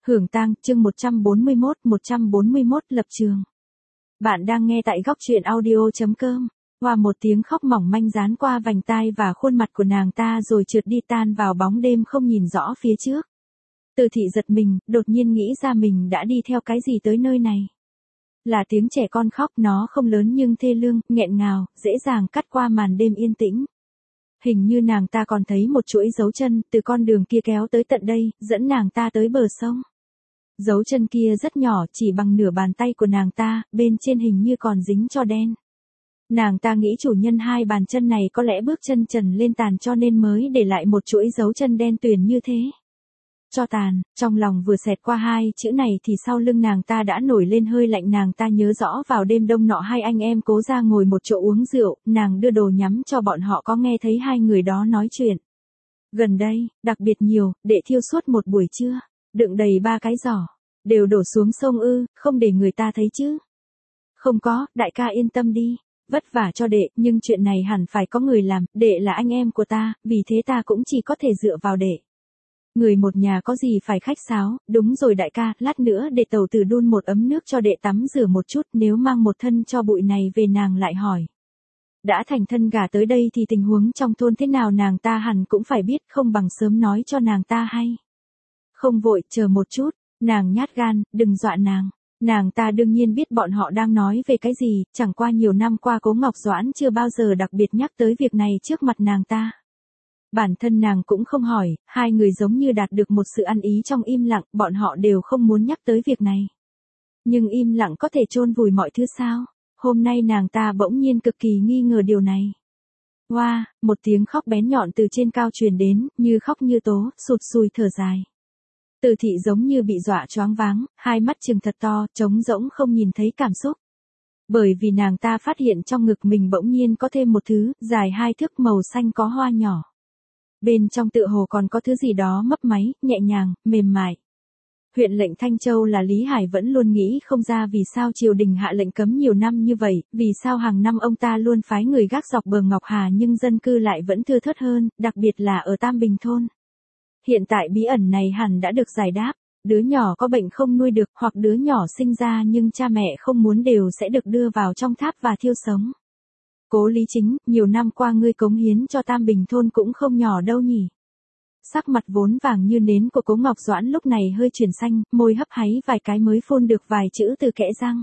Hưởng tang, chương 141 lập trường. Bạn đang nghe tại góc truyện audio.com. Hoa một tiếng khóc mỏng manh dán qua vành tai và khuôn mặt của nàng ta rồi trượt đi tan vào bóng đêm không nhìn rõ phía trước. Từ Thị giật mình, đột nhiên nghĩ ra mình đã đi theo cái gì tới nơi này. Là tiếng trẻ con khóc, nó không lớn nhưng thê lương, nghẹn ngào, dễ dàng cắt qua màn đêm yên tĩnh. Hình như nàng ta còn thấy một chuỗi dấu chân từ con đường kia kéo tới tận đây, dẫn nàng ta tới bờ sông. Dấu chân kia rất nhỏ, chỉ bằng nửa bàn tay của nàng ta, bên trên hình như còn dính tro đen. Nàng ta nghĩ chủ nhân hai bàn chân này có lẽ bước chân trần lên tàn cho nên mới để lại một chuỗi dấu chân đen tuyền như thế. Cho tàn, trong lòng vừa xẹt qua hai chữ này thì sau lưng nàng ta đã nổi lên hơi lạnh. Nàng ta nhớ rõ vào đêm đông nọ hai anh em Cố ra ngồi một chỗ uống rượu, nàng đưa đồ nhắm cho bọn họ có nghe thấy hai người đó nói chuyện. Gần đây, đặc biệt nhiều, để thiêu suốt một buổi trưa, đựng đầy 3 cái giỏ, đều đổ xuống sông ư, không để người ta thấy chứ. Không có, đại ca yên tâm đi, vất vả cho đệ, nhưng chuyện này hẳn phải có người làm, đệ là anh em của ta, vì thế ta cũng chỉ có thể dựa vào đệ. Người một nhà có gì phải khách sáo, đúng rồi đại ca, lát nữa để tẩu tử đun một ấm nước cho đệ tắm rửa một chút, nếu mang một thân cho bụi này về. Nàng lại hỏi. Đã thành thân gả tới đây thì tình huống trong thôn thế nào nàng ta hẳn cũng phải biết, không bằng sớm nói cho nàng ta hay. Không vội, chờ một chút, nàng nhát gan, đừng dọa nàng. Nàng ta đương nhiên biết bọn họ đang nói về cái gì, chẳng qua nhiều năm qua Cố Ngọc Doãn chưa bao giờ đặc biệt nhắc tới việc này trước mặt nàng ta. Bản thân nàng cũng không hỏi, hai người giống như đạt được một sự ăn ý trong im lặng, bọn họ đều không muốn nhắc tới việc này. Nhưng im lặng có thể chôn vùi mọi thứ sao? Hôm nay nàng ta bỗng nhiên cực kỳ nghi ngờ điều này. Hoa, một tiếng khóc bén nhọn từ trên cao truyền đến, như khóc như tố, sụt sùi thở dài. Từ Thị giống như bị dọa choáng váng, hai mắt trừng thật to, trống rỗng không nhìn thấy cảm xúc. Bởi vì nàng ta phát hiện trong ngực mình bỗng nhiên có thêm một thứ, dài 2 thước màu xanh có hoa nhỏ. Bên trong tựa hồ còn có thứ gì đó mấp máy, nhẹ nhàng, mềm mại. Huyện lệnh Thanh Châu là Lý Hải vẫn luôn nghĩ không ra vì sao triều đình hạ lệnh cấm nhiều năm như vậy, vì sao hàng năm ông ta luôn phái người gác dọc bờ Ngọc Hà nhưng dân cư lại vẫn thưa thớt hơn, đặc biệt là ở Tam Bình thôn. Hiện tại bí ẩn này hẳn đã được giải đáp, đứa nhỏ có bệnh không nuôi được hoặc đứa nhỏ sinh ra nhưng cha mẹ không muốn đều sẽ được đưa vào trong tháp và thiêu sống. Cố Lý Chính, nhiều năm qua ngươi cống hiến cho Tam Bình thôn cũng không nhỏ đâu nhỉ. Sắc mặt vốn vàng như nến của Cố Ngọc Doãn lúc này hơi chuyển xanh, môi hấp háy vài cái mới phun được vài chữ từ kẽ răng.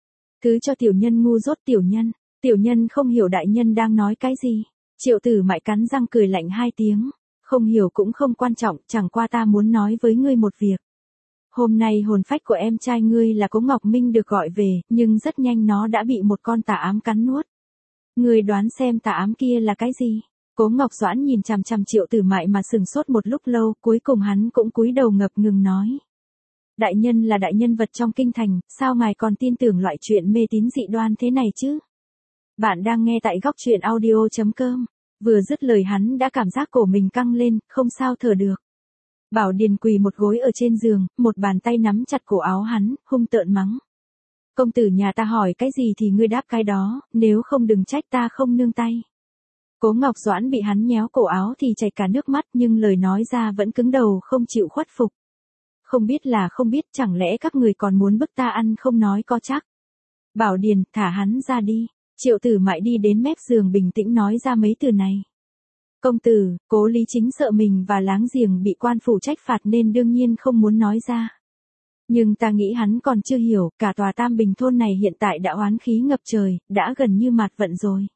Cứ cho tiểu nhân ngu dốt tiểu nhân không hiểu đại nhân đang nói cái gì. Triệu Tử Mại cắn răng cười lạnh 2 tiếng. Không hiểu cũng không quan trọng, chẳng qua ta muốn nói với ngươi một việc. Hôm nay hồn phách của em trai ngươi là Cố Ngọc Minh được gọi về, nhưng rất nhanh nó đã bị một con tà ám cắn nuốt. Ngươi đoán xem tà ám kia là cái gì? Cố Ngọc Doãn nhìn chằm chằm Triệu Tử Mại mà sừng sốt một lúc lâu, cuối cùng hắn cũng cúi đầu ngập ngừng nói. Đại nhân là đại nhân vật trong kinh thành, sao ngài còn tin tưởng loại chuyện mê tín dị đoan thế này chứ? Bạn đang nghe tại góc truyện audio.com. Vừa dứt lời hắn đã cảm giác cổ mình căng lên, không sao thở được. Bảo Điền quỳ một gối ở trên giường, một bàn tay nắm chặt cổ áo hắn, hung tợn mắng. Công tử nhà ta hỏi cái gì thì ngươi đáp cái đó, nếu không đừng trách ta không nương tay. Cố Ngọc Doãn bị hắn nhéo cổ áo thì chảy cả nước mắt nhưng lời nói ra vẫn cứng đầu không chịu khuất phục. Không biết là không biết, chẳng lẽ các người còn muốn bức ta ăn không nói có chắc. Bảo Điền, thả hắn ra đi. Triệu Tử Mại đi đến mép giường bình tĩnh nói ra mấy từ này. Công tử, Cố Lý Chính sợ mình và láng giềng bị quan phủ trách phạt nên đương nhiên không muốn nói ra. Nhưng ta nghĩ hắn còn chưa hiểu, cả tòa Tam Bình thôn này hiện tại đã oán khí ngập trời, đã gần như mạt vận rồi.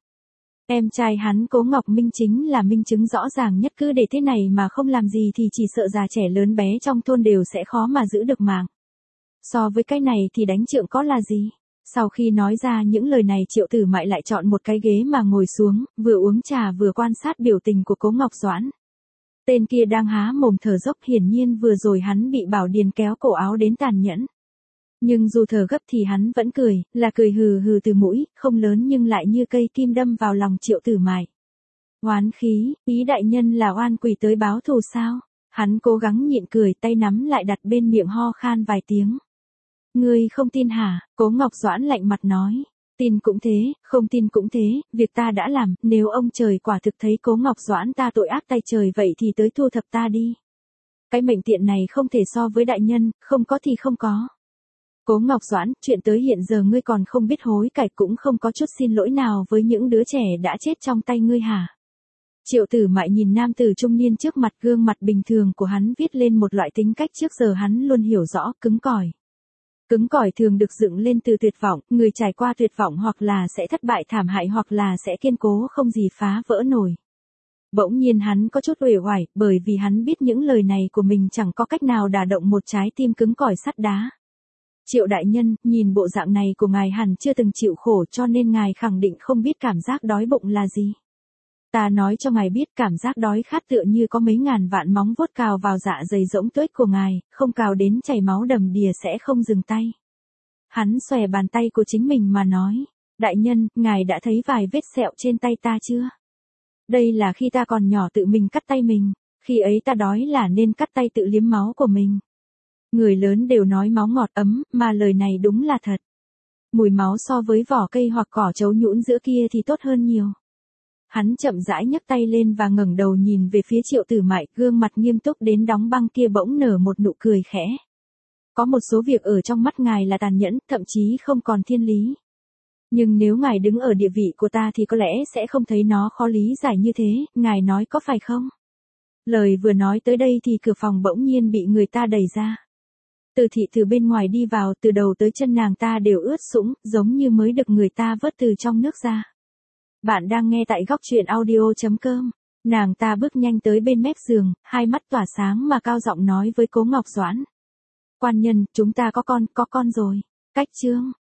Em trai hắn Cố Ngọc Minh chính là minh chứng rõ ràng nhất, cứ để thế này mà không làm gì thì chỉ sợ già trẻ lớn bé trong thôn đều sẽ khó mà giữ được mạng. So với cái này thì đánh trượng có là gì? Sau khi nói ra những lời này Triệu Tử Mại lại chọn một cái ghế mà ngồi xuống, vừa uống trà vừa quan sát biểu tình của Cố Ngọc Doãn. Tên kia đang há mồm thở dốc, hiển nhiên vừa rồi hắn bị Bảo Điền kéo cổ áo đến tàn nhẫn. Nhưng dù thở gấp thì hắn vẫn cười, là cười hừ hừ từ mũi, không lớn nhưng lại như cây kim đâm vào lòng Triệu Tử Mại. Oán khí, ý đại nhân là oan quỷ tới báo thù sao? Hắn cố gắng nhịn cười, tay nắm lại đặt bên miệng ho khan vài tiếng. Ngươi không tin hả? Cố Ngọc Doãn lạnh mặt nói. Tin cũng thế, không tin cũng thế, việc ta đã làm, nếu ông trời quả thực thấy Cố Ngọc Doãn ta tội ác tay trời vậy thì tới thu thập ta đi. Cái mệnh tiện này không thể so với đại nhân, không có thì không có. Cố Ngọc Doãn, chuyện tới hiện giờ ngươi còn không biết hối cải, cũng không có chút xin lỗi nào với những đứa trẻ đã chết trong tay ngươi hả? Triệu Tử Mại nhìn nam tử trung niên trước mặt, gương mặt bình thường của hắn viết lên một loại tính cách trước giờ hắn luôn hiểu rõ, cứng cỏi. Cứng cỏi thường được dựng lên từ tuyệt vọng, người trải qua tuyệt vọng hoặc là sẽ thất bại thảm hại hoặc là sẽ kiên cố không gì phá vỡ nổi. Bỗng nhiên hắn có chút uể oải, bởi vì hắn biết những lời này của mình chẳng có cách nào đả động một trái tim cứng cỏi sắt đá. Triệu đại nhân, nhìn bộ dạng này của ngài hẳn chưa từng chịu khổ, cho nên ngài khẳng định không biết cảm giác đói bụng là gì. Ta nói cho ngài biết, cảm giác đói khát tựa như có mấy ngàn vạn móng vuốt cào vào dạ dày rỗng tuếch của ngài, không cào đến chảy máu đầm đìa sẽ không dừng tay. Hắn xòe bàn tay của chính mình mà nói, đại nhân, ngài đã thấy vài vết sẹo trên tay ta chưa? Đây là khi ta còn nhỏ tự mình cắt tay mình, khi ấy ta đói là nên cắt tay tự liếm máu của mình. Người lớn đều nói máu ngọt ấm, mà lời này đúng là thật. Mùi máu so với vỏ cây hoặc cỏ trấu nhũn giữa kia thì tốt hơn nhiều. Hắn chậm rãi nhấc tay lên và ngẩng đầu nhìn về phía Triệu Tử Mại, gương mặt nghiêm túc đến đóng băng kia bỗng nở một nụ cười khẽ. Có một số việc ở trong mắt ngài là tàn nhẫn, thậm chí không còn thiên lý. Nhưng nếu ngài đứng ở địa vị của ta thì có lẽ sẽ không thấy nó khó lý giải như thế, ngài nói có phải không? Lời vừa nói tới đây thì cửa phòng bỗng nhiên bị người ta đẩy ra. Từ Thị từ bên ngoài đi vào, từ đầu tới chân nàng ta đều ướt sũng, giống như mới được người ta vớt từ trong nước ra. Bạn đang nghe tại góc truyện audio.com. Nàng ta bước nhanh tới bên mép giường, hai mắt tỏa sáng mà cao giọng nói với Cố Ngọc Doãn. Quan nhân, chúng ta có con rồi. Cách chương.